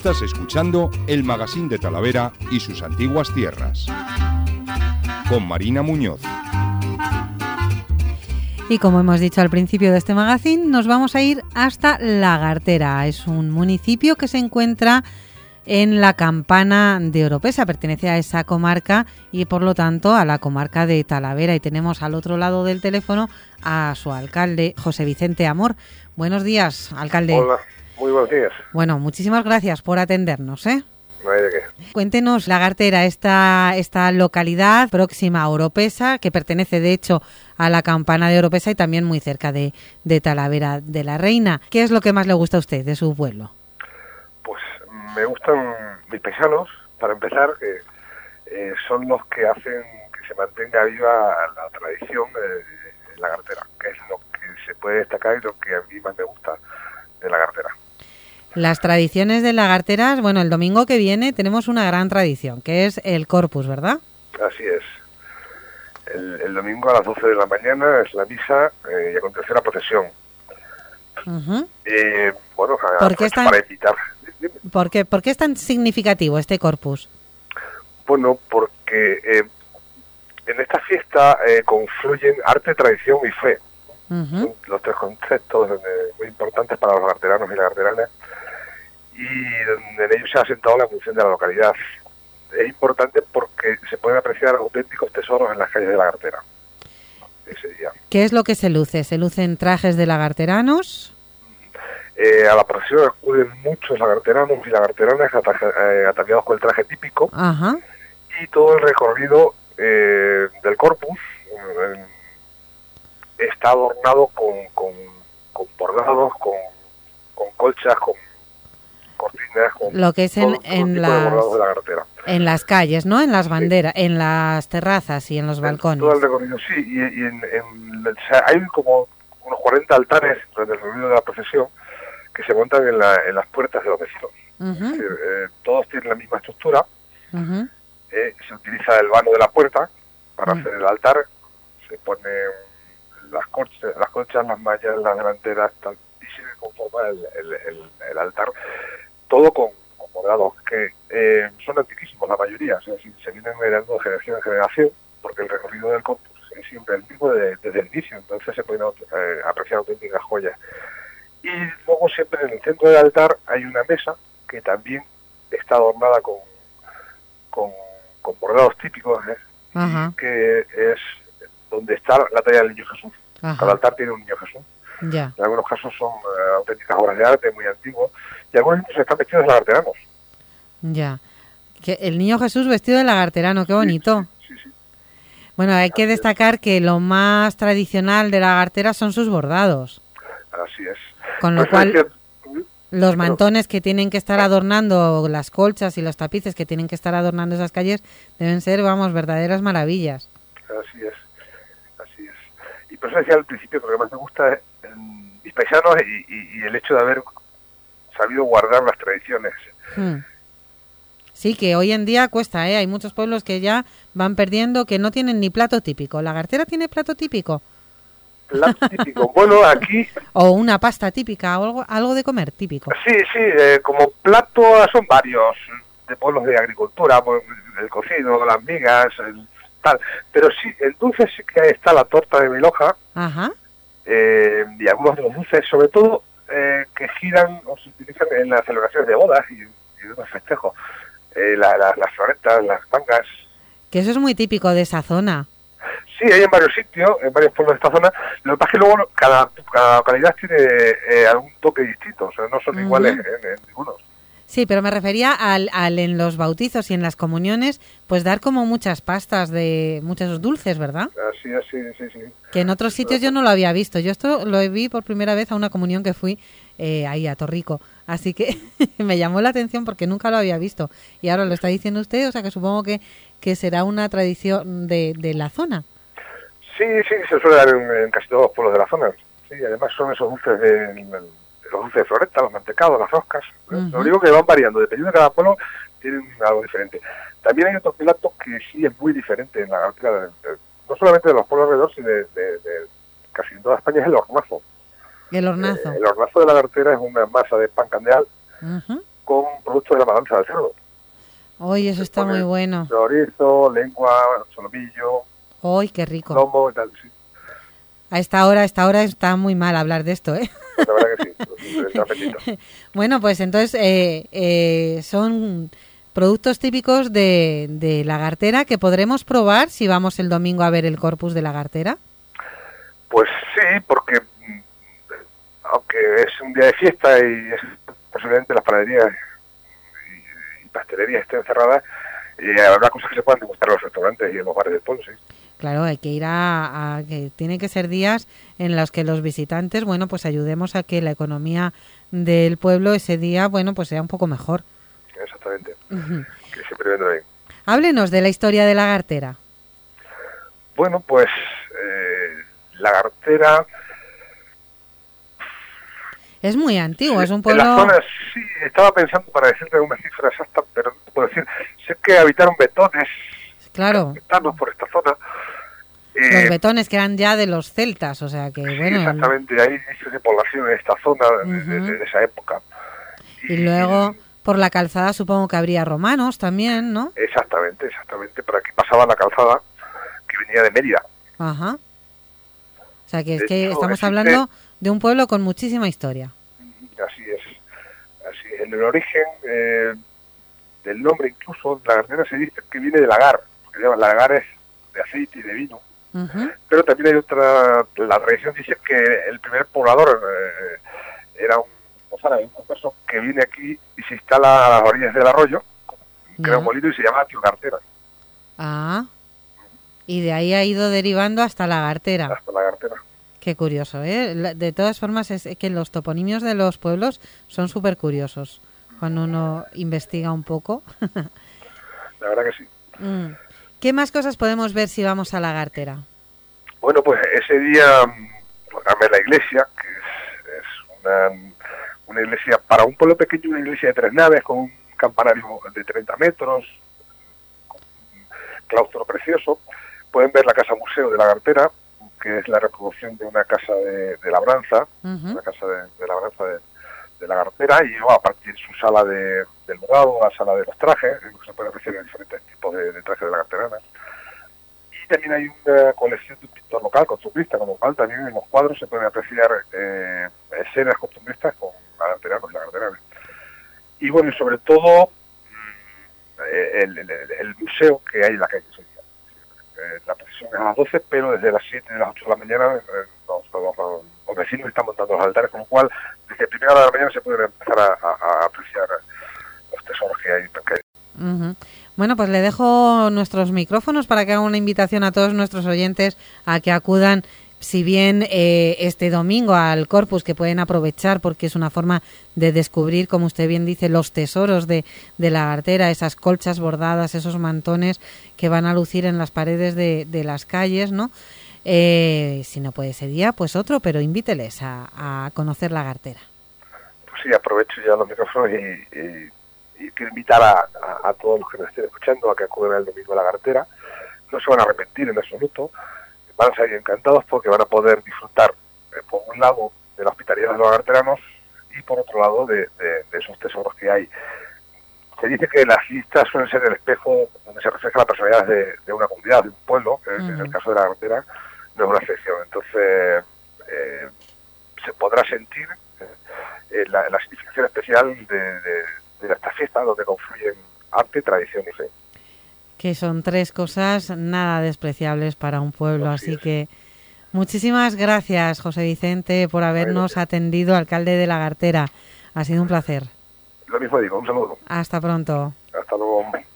Estás escuchando el Magazín de Talavera y sus antiguas tierras, con Marina Muñoz. Y como hemos dicho al principio de este magazine, nos vamos a ir hasta Lagartera. Es un municipio que se encuentra en la Campana de Oropesa, pertenece a esa comarca y por lo tanto a la comarca de Talavera. Y tenemos al otro lado del teléfono a su alcalde, José Vicente Amor. Buenos días, alcalde. Hola, muy buenos días. Bueno, muchísimas gracias por atendernos, ¿eh? No hay de qué. Cuéntenos, Lagartera, esta localidad próxima a Oropesa, que pertenece de hecho a la Campana de Oropesa y también muy cerca de Talavera de la Reina. ¿Qué es lo que más le gusta a usted de su pueblo? Pues me gustan mis paisanos, para empezar, que son los que hacen que se mantenga viva la tradición de Lagartera, que es lo que se puede destacar y lo que a mí más me gusta de Lagartera. Las tradiciones de Lagarteras, bueno, el domingo que viene tenemos una gran tradición, que es el Corpus, ¿verdad? Así es. El domingo a las 12 de la mañana es la misa y acontecerá la procesión. Uh-huh. Bueno, para invitar. ¿Por qué es tan significativo este Corpus? Bueno, porque en esta fiesta confluyen arte, tradición y fe. Uh-huh. Son los tres conceptos muy importantes para los lagarteranos y lagarteranas, y en ellos se ha asentado la función de la localidad. Es importante porque se pueden apreciar auténticos tesoros en las calles de Lagartera ese día. ¿Qué es lo que se luce? ¿Se lucen trajes de lagarteranos? A la procesión acuden muchos lagarteranos y lagarteranas ataviados con el traje típico. Ajá. Y todo el recorrido del Corpus está adornado con bordados, con colchas, con cortinas, con lo que es todo bordados de Lagartera. En las calles, ¿no? En las banderas, sí. En las terrazas y en los balcones. Todo el recorrido, sí. Y hay como unos 40 altares durante el recorrido de la procesión que se montan en las puertas de los vecinos. Uh-huh. Es decir, todos tienen la misma estructura. Uh-huh. Se utiliza el vano de la puerta para hacer el altar. Se ponen las colchas, las mallas, las delanteras, tal, y se conforma el altar. Todo con bordados que son antiquísimos la mayoría, o sea, se vienen heredando de generación en generación, porque el recorrido del Corpus es siempre el mismo desde el inicio, entonces se pueden apreciar auténticas joyas. Y luego siempre en el centro del altar hay una mesa que también está adornada con bordados típicos, uh-huh. Que es donde está la talla del Niño Jesús. Uh-huh. Cada altar tiene un Niño Jesús. Yeah. En algunos casos son auténticas obras de arte muy antiguas, y algunos incluso están vestidos de lagarteranos. Ya. Que el Niño Jesús vestido de lagarterano, qué bonito. Sí. Bueno, hay que destacar que lo más tradicional de Lagartera son sus bordados. Así es. Con lo cual, los mantones que tienen que estar adornando, las colchas y los tapices que tienen que estar adornando esas calles, deben ser, verdaderas maravillas. Así es. Y por eso decía al principio, porque más me gusta mis paisanos y el hecho de haber sabido guardar las tradiciones. Sí, que hoy en día cuesta, ¿eh? Hay muchos pueblos que ya van perdiendo, que no tienen ni plato típico. ¿Lagartera tiene plato típico? Plato típico. Bueno, aquí... O una pasta típica, o algo de comer típico. Sí, como plato son varios, de pueblos de agricultura, el cocido, las migas, tal. Pero sí, el dulce sí que está la torta de Miloja. Ajá. Y algunos de los dulces, sobre todo, que giran o se utilizan en las celebraciones de bodas y de los festejos. Las floretas, las mangas. Que eso es muy típico de esa zona. Sí, hay en varios sitios, en varios pueblos de esta zona. Lo que pasa es que luego cada localidad tiene algún toque distinto, o sea, no son iguales en ninguno. Sí, pero me refería al en los bautizos y en las comuniones, pues dar como muchas pastas de muchos dulces, ¿verdad? Sí. Que en otros sitios yo no lo había visto. Yo esto lo vi por primera vez a una comunión que fui ahí a Torrico. Así que me llamó la atención porque nunca lo había visto. Y ahora lo está diciendo usted, o sea que supongo que será una tradición de la zona. Sí, se suele dar en casi todos los pueblos de la zona. Sí, además son esos dulces los dulces de floreta, los mantecados, las roscas. Uh-huh. Lo único que van variando, dependiendo de cada pueblo, tienen algo diferente. También hay otro plato que sí es muy diferente en la Lagartera, no solamente de los pueblos alrededor, sino de casi en toda España, es el hornazo. El hornazo. El hornazo de la Lagartera es una masa de pan candeal, uh-huh. con productos de la matanza del cerdo. Hoy eso está muy bueno. Chorizo, lengua, solomillo. ¡Ay, qué rico! Lomo y tal, sí. A esta hora está muy mal hablar de esto, ¿eh? Pues la verdad que sí, es apetito. Bueno, pues entonces son productos típicos de Lagartera que podremos probar si vamos el domingo a ver el Corpus de Lagartera. Pues sí, porque aunque es un día de fiesta y posiblemente las panaderías y pastelerías estén cerradas, habrá cosas que se puedan degustar en los restaurantes y en los bares del pueblo, sí. Claro, hay que ir que tienen que ser días en los que los visitantes, bueno, pues ayudemos a que la economía del pueblo ese día, bueno, pues sea un poco mejor. Exactamente. Que siempre vendrá bien. Háblenos de la historia de Lagartera. Bueno, pues Lagartera es muy antiguo, sí, es un pueblo... En la zona, sí, estaba pensando para decirte una cifra exacta, pero no te puedo decir. Sé que habitaron betones, claro, gitanos por esta zona. Los betones que eran ya de los celtas, o sea que, sí, bueno... exactamente, hay inicios de población en esta zona de esa época. Y luego, por la calzada supongo que habría romanos también, ¿no? Exactamente, por aquí pasaba la calzada que venía de Mérida. Ajá. O sea que es De que hecho, estamos hablando de un pueblo con muchísima historia. Así es. En el origen del nombre incluso, Lagartera se dice que viene de lagar, porque lagar es de aceite y de vino. Pero también hay otra, la tradición dice que el primer poblador era un mozárabe, un converso que viene aquí y se instala a las orillas del arroyo, crea un molino y se llama Tío Gartera. Ah, y de ahí ha ido derivando hasta Lagartera. Hasta Lagartera. Qué curioso, ¿eh? De todas formas es que los toponimios de los pueblos son súper curiosos cuando uno investiga un poco. La verdad que sí. ¿Qué más cosas podemos ver si vamos a Lagartera? Bueno, pues ese día a ver la iglesia, que es una iglesia, para un pueblo pequeño, una iglesia de 3 naves, con un campanario de 30 metros, con un claustro precioso. Pueden ver la casa museo de Lagartera, que es la reproducción de una casa de labranza, una casa de labranza de Lagartera, y luego a partir de su sala del bordado, la sala de los trajes, en lo que se puede apreciar en diferentes tipos de trajes de lagarteranas. Y también hay una colección de un pintor local, costumbrista, con lo cual también en los cuadros se pueden apreciar escenas costumbristas con lagarteranos y lagarteranas. Y bueno, y sobre todo el museo que hay en la calle ese día. La procesión es a las 12, pero desde las 7 de las 8 de la mañana los vecinos están montando los altares, con lo cual desde primera hora de la mañana se pueden empezar a apreciar los tesoros que hay. Bueno, pues le dejo nuestros micrófonos para que haga una invitación a todos nuestros oyentes a que acudan, si bien este domingo al Corpus, que pueden aprovechar porque es una forma de descubrir, como usted bien dice, los tesoros de Lagartera, esas colchas bordadas, esos mantones que van a lucir en las paredes de las calles, ¿no? Si no puede ese día, pues otro, pero invíteles a conocer Lagartera. Pues sí, aprovecho ya los micrófonos y quiero invitar a todos los que nos estén escuchando a que acudan el domingo a Lagartera. No se van a arrepentir en absoluto. Van a salir encantados porque van a poder disfrutar, por un lado, de la hospitalidad de los lagarteranos y por otro lado de esos tesoros que hay. Se dice que las listas suelen ser el espejo donde se refleja la personalidad de una comunidad, de un pueblo, que en el caso de la Lagartera no es una excepción. Entonces se podrá sentir la significación especial de esta fiesta donde confluyen arte, tradición y fe. Que son 3 cosas nada despreciables para un pueblo, así que muchísimas gracias, José Vicente, por habernos atendido, alcalde de Lagartera. Ha sido un placer. Lo mismo digo, un saludo. Hasta pronto. Hasta luego.